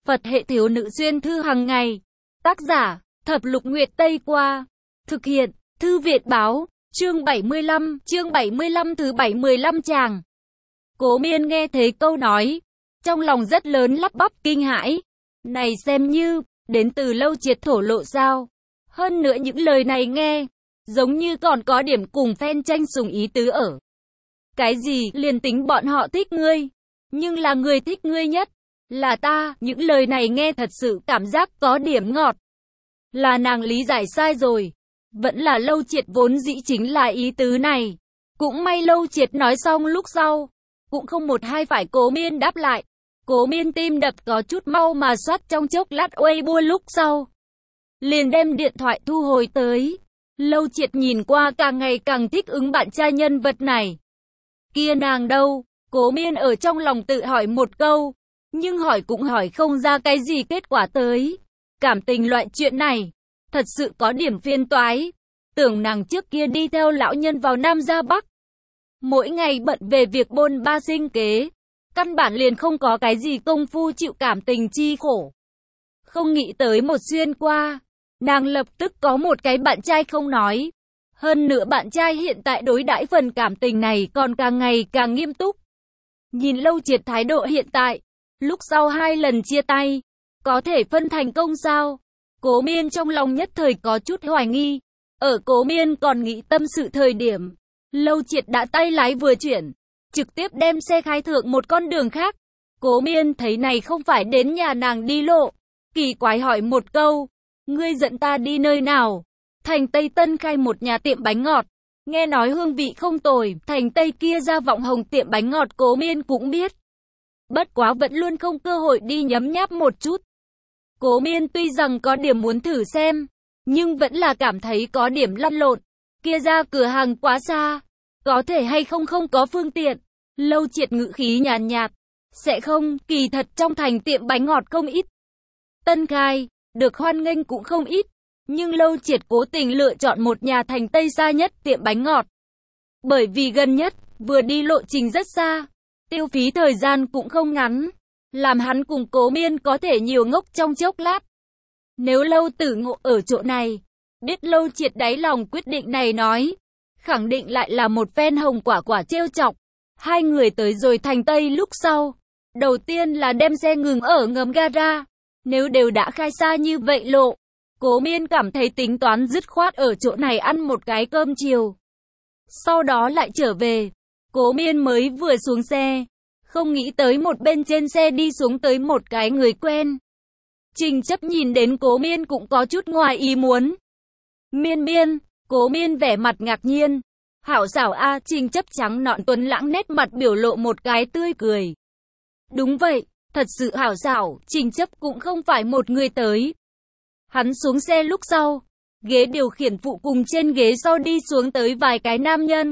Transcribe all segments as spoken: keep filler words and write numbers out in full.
Phật hệ thiếu nữ xuyên thư hàng ngày. Tác giả, Thập Lục Nguyệt Tây Qua. Thực hiện, Thư Viện Báo. Chương bảy mươi lăm, chương bảy mươi lăm thứ bảy mươi lăm chàng. Cố Miên nghe thấy câu nói, trong lòng rất lớn lắp bắp kinh hãi. Này xem như, đến từ Lâu Triệt thổ lộ sao? Hơn nữa những lời này nghe, giống như còn có điểm cùng phen tranh sủng ý tứ ở. Cái gì, liền tính bọn họ thích ngươi, nhưng là người thích ngươi nhất, là ta, những lời này nghe thật sự cảm giác có điểm ngọt. Là nàng lý giải sai rồi, vẫn là Lâu Triệt vốn dĩ chính là ý tứ này. Cũng may Lâu Triệt nói xong lúc sau, cũng không một hai phải Cố Miên đáp lại. Cố Miên tim đập có chút mau mà soát trong chốc lát Weibo lúc sau. Liền đem điện thoại thu hồi tới. Lâu Triệt nhìn qua càng ngày càng thích ứng bạn trai nhân vật này. Kia nàng đâu? Cố Miên ở trong lòng tự hỏi một câu, nhưng hỏi cũng hỏi không ra cái gì kết quả tới. Cảm tình loại chuyện này, thật sự có điểm phiền toái. Tưởng nàng trước kia đi theo lão nhân vào Nam ra Bắc, mỗi ngày bận về việc bôn ba sinh kế, căn bản liền không có cái gì công phu chịu cảm tình chi khổ. Không nghĩ tới một xuyên qua, nàng lập tức có một cái bạn trai không nói. Hơn nữa bạn trai hiện tại đối đãi phần cảm tình này còn càng ngày càng nghiêm túc. Nhìn Lâu Triệt thái độ hiện tại, lúc sau hai lần chia tay, có thể phân thành công sao? Cố Miên trong lòng nhất thời có chút hoài nghi. Ở Cố Miên còn nghĩ tâm sự thời điểm, Lâu Triệt đã tay lái vừa chuyển, trực tiếp đem xe khai thượng một con đường khác. Cố Miên thấy này không phải đến nhà nàng đi lộ, kỳ quái hỏi một câu, ngươi dẫn ta đi nơi nào? Thành Tây Tân khai một nhà tiệm bánh ngọt, nghe nói hương vị không tồi. Thành Tây kia ra Vọng Hồng tiệm bánh ngọt Cố Miên cũng biết, bất quá vẫn luôn không cơ hội đi nhấm nháp một chút. Cố Miên tuy rằng có điểm muốn thử xem, nhưng vẫn là cảm thấy có điểm lăn lộn. Kia ra cửa hàng quá xa, có thể hay không không có phương tiện. Lâu Triệt ngữ khí nhàn nhạt, sẽ không, kỳ thật trong thành tiệm bánh ngọt không ít. Tân khai, được hoan nghênh cũng không ít. Nhưng Lâu Triệt cố tình lựa chọn một nhà Thành Tây xa nhất tiệm bánh ngọt. Bởi vì gần nhất, vừa đi lộ trình rất xa, tiêu phí thời gian cũng không ngắn, làm hắn cùng Cố Miên có thể nhiều ngốc trong chốc lát. Nếu Lâu Tử Ngộ ở chỗ này, biết Lâu Triệt đáy lòng quyết định này nói, khẳng định lại là một phen hồng quả quả trêu chọc. Hai người tới rồi Thành Tây lúc sau, đầu tiên là đem xe ngừng ở ngầm gara. Nếu đều đã khai xa như vậy lộ, Cố Miên cảm thấy tính toán dứt khoát ở chỗ này ăn một cái cơm chiều, sau đó lại trở về. Cố Miên mới vừa xuống xe, không nghĩ tới một bên trên xe đi xuống tới một cái người quen. Trình Chấp nhìn đến Cố Miên cũng có chút ngoài ý muốn. Miên Miên, Cố Miên vẻ mặt ngạc nhiên. Hảo xảo a. Trình Chấp trắng nõn tuấn lãng nét mặt biểu lộ một cái tươi cười. Đúng vậy, thật sự hảo xảo. Trình Chấp cũng không phải một người tới. Hắn xuống xe lúc sau, ghế điều khiển phụ cùng trên ghế sau đi xuống tới vài cái nam nhân.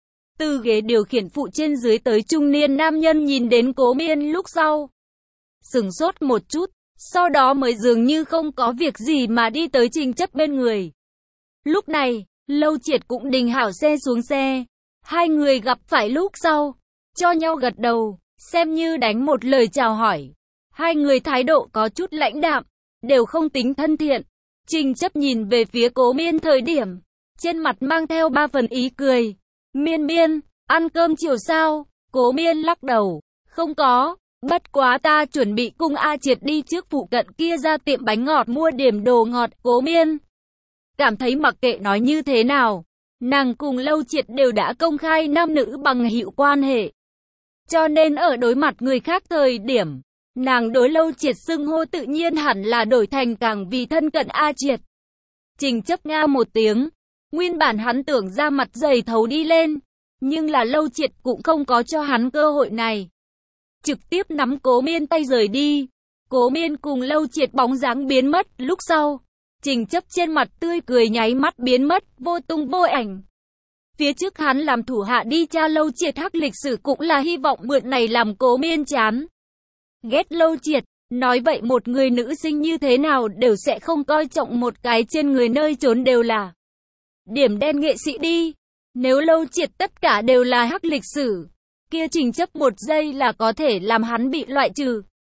Từ ghế điều khiển phụ trên dưới tới trung niên nam nhân nhìn đến Cố Miên lúc sau, sửng sốt một chút, sau đó mới dường như không có việc gì mà đi tới Trình Chấp bên người. Lúc này, Lâu Triệt cũng đình hảo xe xuống xe. Hai người gặp phải lúc sau, cho nhau gật đầu, xem như đánh một lời chào hỏi. Hai người thái độ có chút lãnh đạm, đều không tính thân thiện. Trình Chấp nhìn về phía Cố Miên thời điểm, trên mặt mang theo ba phần ý cười. Miên Miên, ăn cơm chiều sao? Cố Miên lắc đầu, không có, bất quá ta chuẩn bị cùng A Triệt đi trước phụ cận kia ra tiệm bánh ngọt mua điểm đồ ngọt. Cố Miên cảm thấy mặc kệ nói như thế nào, nàng cùng Lâu Triệt đều đã công khai nam nữ bằng hữu quan hệ. Cho nên ở đối mặt người khác thời điểm, nàng đối Lâu Triệt xưng hô tự nhiên hẳn là đổi thành càng vì thân cận A Triệt. Trình Chấp nga một tiếng, nguyên bản hắn tưởng ra mặt dày thấu đi lên, nhưng là Lâu Triệt cũng không có cho hắn cơ hội này. Trực tiếp nắm Cố Miên tay rời đi. Cố Miên cùng Lâu Triệt bóng dáng biến mất lúc sau, Trình Chấp trên mặt tươi cười nháy mắt biến mất, vô tung vô ảnh. Phía trước hắn làm thủ hạ đi tra Lâu Triệt hắc lịch sử cũng là hy vọng mượn này làm Cố Miên chán ghét Lâu Triệt. Nói vậy một người nữ sinh như thế nào đều sẽ không coi trọng một cái trên người nơi trốn đều là điểm đen nghệ sĩ đi. Nếu Lâu Triệt tất cả đều là hắc lịch sử, kia Trình Chấp một giây là có thể làm hắn bị loại trừ.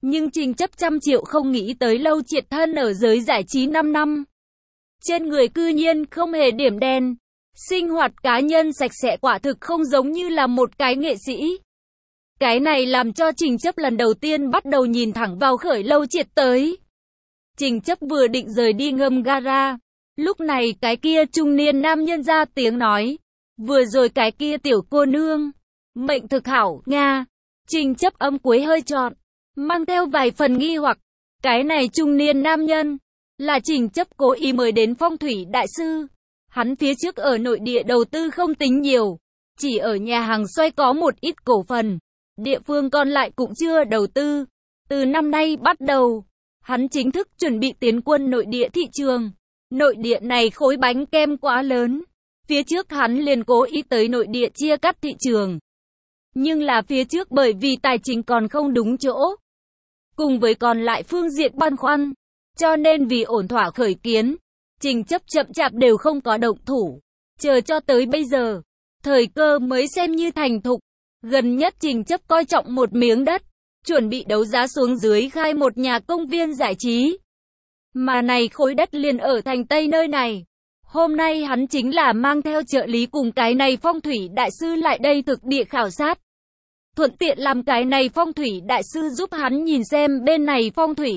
Nhưng Trình Chấp trăm triệu không nghĩ tới Lâu Triệt thân ở giới giải trí năm năm. Trên người cư nhiên không hề điểm đen. Sinh hoạt cá nhân sạch sẽ quả thực không giống như là một cái nghệ sĩ. Cái này làm cho Trình Chấp lần đầu tiên bắt đầu nhìn thẳng vào Khởi Lâu Triệt tới. Trình Chấp vừa định rời đi ngâm gara. Lúc này cái kia trung niên nam nhân ra tiếng nói. Vừa rồi cái kia tiểu cô nương. Mệnh thực hảo, Nga. Trình Chấp âm cuối hơi trọn. Mang theo vài phần nghi hoặc. Cái này trung niên nam nhân. Là Trình Chấp cố ý mời đến phong thủy đại sư. Hắn phía trước ở nội địa đầu tư không tính nhiều. Chỉ ở nhà hàng xoay có một ít cổ phần. Địa phương còn lại cũng chưa đầu tư. Từ năm nay bắt đầu. Hắn chính thức chuẩn bị tiến quân nội địa thị trường. Nội địa này khối bánh kem quá lớn. Phía trước hắn liền cố ý tới nội địa chia cắt thị trường. Nhưng là phía trước bởi vì tài chính còn không đúng chỗ. Cùng với còn lại phương diện băn khoăn. Cho nên vì ổn thỏa khởi kiến. Trình Chấp chậm chạp đều không có động thủ. Chờ cho tới bây giờ. Thời cơ mới xem như thành thục. Gần nhất Trình Chấp coi trọng một miếng đất. Chuẩn bị đấu giá xuống dưới khai một nhà công viên giải trí. Mà này khối đất liền ở thành Tây nơi này. Hôm nay hắn chính là mang theo trợ lý cùng cái này phong thủy đại sư lại đây thực địa khảo sát. Thuận tiện làm cái này phong thủy đại sư giúp hắn nhìn xem bên này phong thủy.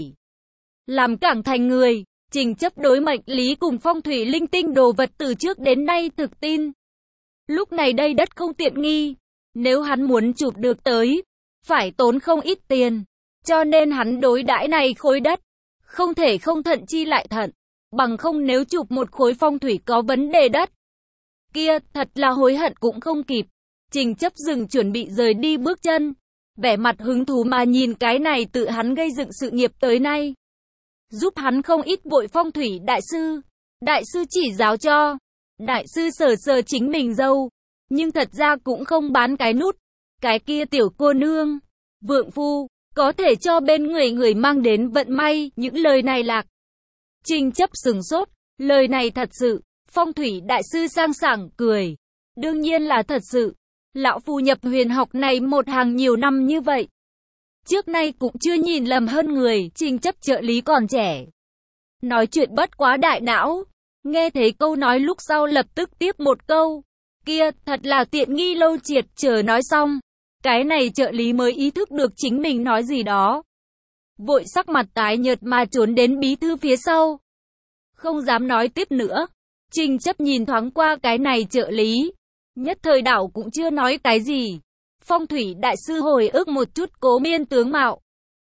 Làm cảng thành người, Trình Chấp đối mệnh lý cùng phong thủy linh tinh đồ vật từ trước đến nay thực tin. Lúc này đây đất không tiện nghi. Nếu hắn muốn chụp được tới, phải tốn không ít tiền. Cho nên hắn đối đãi này khối đất. Không thể không thận chi lại thận. Bằng không nếu chụp một khối phong thủy có vấn đề đất. Kia, thật là hối hận cũng không kịp. Trình Chấp dừng chuẩn bị rời đi bước chân. Vẻ mặt hứng thú mà nhìn cái này tự hắn gây dựng sự nghiệp tới nay. Giúp hắn không ít vội phong thủy đại sư. Đại sư chỉ giáo cho. Đại sư sờ sờ chính mình dâu. Nhưng thật ra cũng không bán cái nút. Cái kia tiểu cô nương. Vượng phu. Có thể cho bên người người mang đến vận may. Những lời này lạc. Trình Chấp sừng sốt. Lời này thật sự. Phong thủy đại sư sang sảng cười. Đương nhiên là thật sự. Lão phu nhập huyền học này một hàng nhiều năm như vậy. Trước nay cũng chưa nhìn lầm hơn người. Trình Chấp trợ lý còn trẻ. Nói chuyện bất quá đại não. Nghe thấy câu nói lúc sau lập tức tiếp một câu. Kia, thật là tiện nghi Lâu Triệt, chờ nói xong. Cái này trợ lý mới ý thức được chính mình nói gì đó. Vội sắc mặt tái nhợt mà trốn đến bí thư phía sau. Không dám nói tiếp nữa. Trình Chấp nhìn thoáng qua cái này trợ lý. Nhất thời đảo cũng chưa nói cái gì. Phong thủy đại sư hồi ức một chút Cố Miên tướng mạo.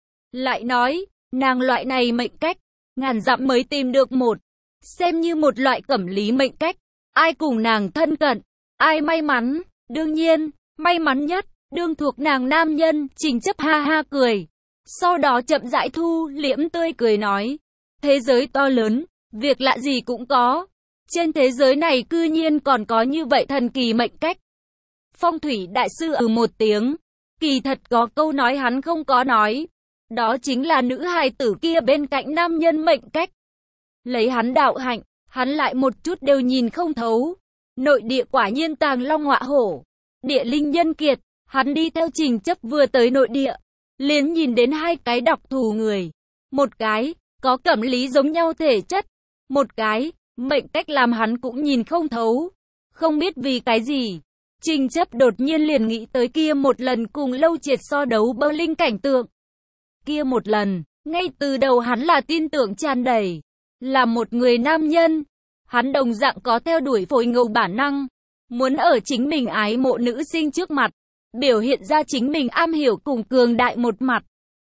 Lại nói, nàng loại này mệnh cách, ngàn dặm mới tìm được một. Xem như một loại cẩm lý mệnh cách. Ai cùng nàng thân cận, ai may mắn, đương nhiên, may mắn nhất, đương thuộc nàng nam nhân. Trình Chấp ha ha cười. Sau đó chậm rãi thu liễm tươi cười nói. Thế giới to lớn, việc lạ gì cũng có. Trên thế giới này cư nhiên còn có như vậy thần kỳ mệnh cách. Phong thủy đại sư ừ một tiếng. Kỳ thật có câu nói hắn không có nói. Đó chính là nữ hài tử kia bên cạnh nam nhân mệnh cách. Lấy hắn đạo hạnh, hắn lại một chút đều nhìn không thấu. Nội địa quả nhiên tàng long họa hổ. Địa linh nhân kiệt, hắn đi theo Trình Chấp vừa tới nội địa. Liền nhìn đến hai cái đặc thù người. Một cái, có cẩm lý giống nhau thể chất. Một cái, mệnh cách làm hắn cũng nhìn không thấu. Không biết vì cái gì. Trình Chấp đột nhiên liền nghĩ tới kia một lần cùng Lâu Triệt so đấu Berlin cảnh tượng. Kia một lần, ngay từ đầu hắn là tin tưởng tràn đầy. Là một người nam nhân. Hắn đồng dạng có theo đuổi phối ngẫu bản năng. Muốn ở chính mình ái mộ nữ sinh trước mặt. Biểu hiện ra chính mình am hiểu cùng cường đại một mặt.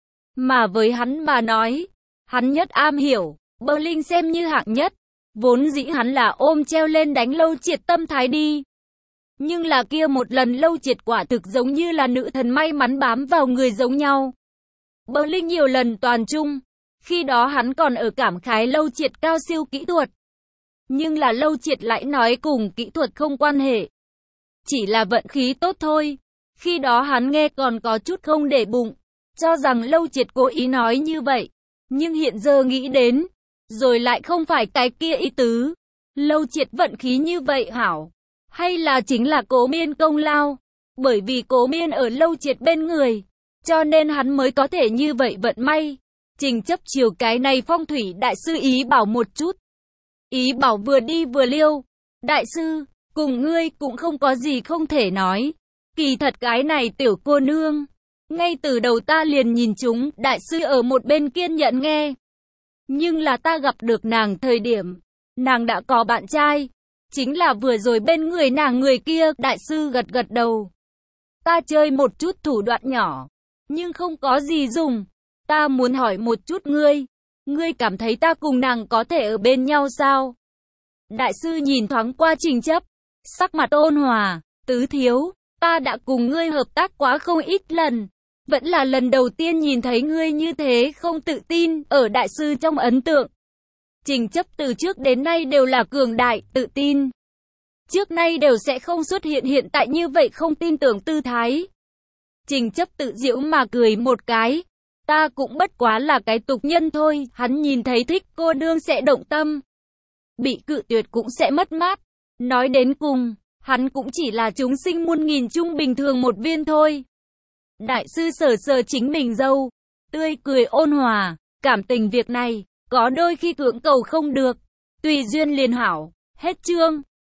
Mà với hắn mà nói. Hắn nhất am hiểu. Berlin xem như hạng nhất. Vốn dĩ hắn là ôm treo lên đánh Lâu Triệt tâm thái đi. Nhưng là kia một lần Lâu Triệt quả thực giống như là nữ thần may mắn bám vào người giống nhau. Berlin nhiều lần toàn trung. Khi đó hắn còn ở cảm khái Lâu Triệt cao siêu kỹ thuật. Nhưng là Lâu Triệt lại nói cùng kỹ thuật không quan hệ. Chỉ là vận khí tốt thôi. Khi đó hắn nghe còn có chút không để bụng. Cho rằng Lâu Triệt cố ý nói như vậy. Nhưng hiện giờ nghĩ đến. Rồi lại không phải cái kia ý tứ. Lâu Triệt vận khí như vậy hảo. Hay là chính là Cố Miên công lao. Bởi vì Cố Miên ở Lâu Triệt bên người. cho nên hắn mới có thể như vậy vận may. Trình chấp chiều cái này phong thủy đại sư ý bảo một chút. Ý bảo vừa đi vừa liêu. Đại sư, cùng ngươi cũng không có gì không thể nói. Kỳ thật cái này tiểu cô nương. Ngay từ đầu ta liền nhìn chúng, đại sư ở một bên kiên nhẫn nghe. Nhưng là ta gặp được nàng thời điểm. Nàng đã có bạn trai. Chính là vừa rồi bên người nàng người kia, đại sư gật gật đầu. Ta chơi một chút thủ đoạn nhỏ. Nhưng không có gì dùng. Ta muốn hỏi một chút ngươi. Ngươi cảm thấy ta cùng nàng có thể ở bên nhau sao? Đại sư nhìn thoáng qua Trình chấp. Sắc mặt ôn hòa. Tứ thiếu, ta đã cùng ngươi hợp tác quá không ít lần. Vẫn là lần đầu tiên nhìn thấy ngươi như thế không tự tin, ở đại sư trong ấn tượng. Trình chấp từ trước đến nay đều là cường đại, tự tin. Trước nay đều sẽ không xuất hiện hiện tại như vậy không tin tưởng tư thái. Trình chấp tự giễu mà cười một cái. Ta cũng bất quá là cái tục nhân thôi, hắn nhìn thấy thích cô nương sẽ động tâm. Bị cự tuyệt cũng sẽ mất mát. Nói đến cùng, hắn cũng chỉ là chúng sinh muôn nghìn chung bình thường một viên thôi. Đại sư sờ sờ chính mình râu, tươi cười ôn hòa, cảm tình việc này, có đôi khi cưỡng cầu không được, tùy duyên liền hảo, hết chương.